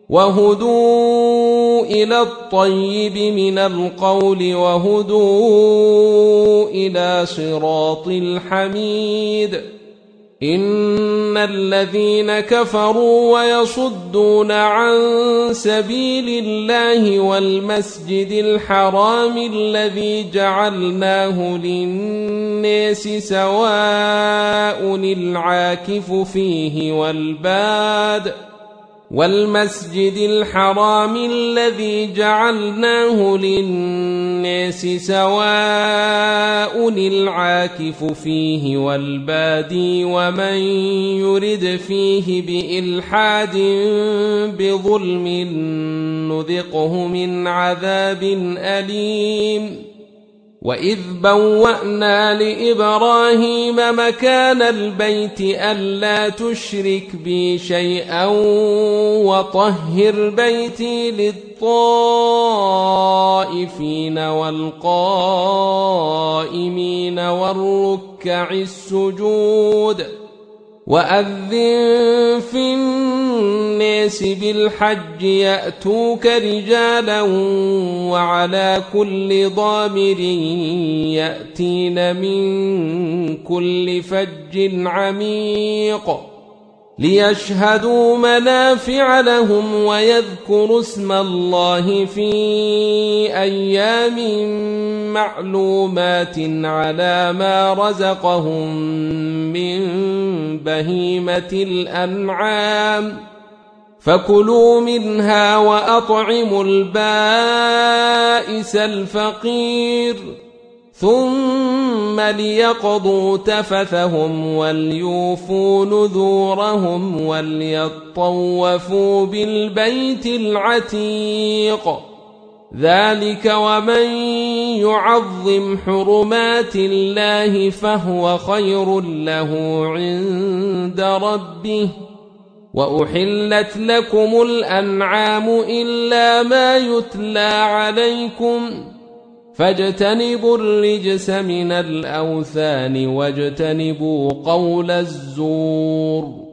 وهدوا إلى الطيب من القول وهدوا إلى صراط الحميد. إن الذين كفروا ويصدون عن سبيل الله والمسجد الحرام الذي جعلناه للناس سواء العاكف فيه والباد والمسجد الحرام الذي جعلناه للناس سواء العاكف فيه والبادي ومن يرد فيه بإلحاد بظلم نذقه من عذاب أليم. وإذ بوأنا لإبراهيم مكان البيت ألا تشرك بي شيئا وطهر بيتي للطائفين والقائمين والركع السجود. وأذن في الناس بالحج يأتوك رجالا وعلى كل ضامر يأتين من كل فج عميق ليشهدوا منافع لهم ويذكروا اسم الله في أيام معلومات على ما رزقهم من بهيمة الأنعام فكلوا منها وأطعموا البائس الفقير ثم ليقضوا تفثهم وليوفوا نذورهم وليطوفوا بالبيت العتيق. ذلك ومن يعظم حرمات الله فهو خير له عند ربه. وأحلت لكم الأنعام إلا ما يتلى عليكم فاجتنبوا الرجس من الأوثان واجتنبوا قول الزور.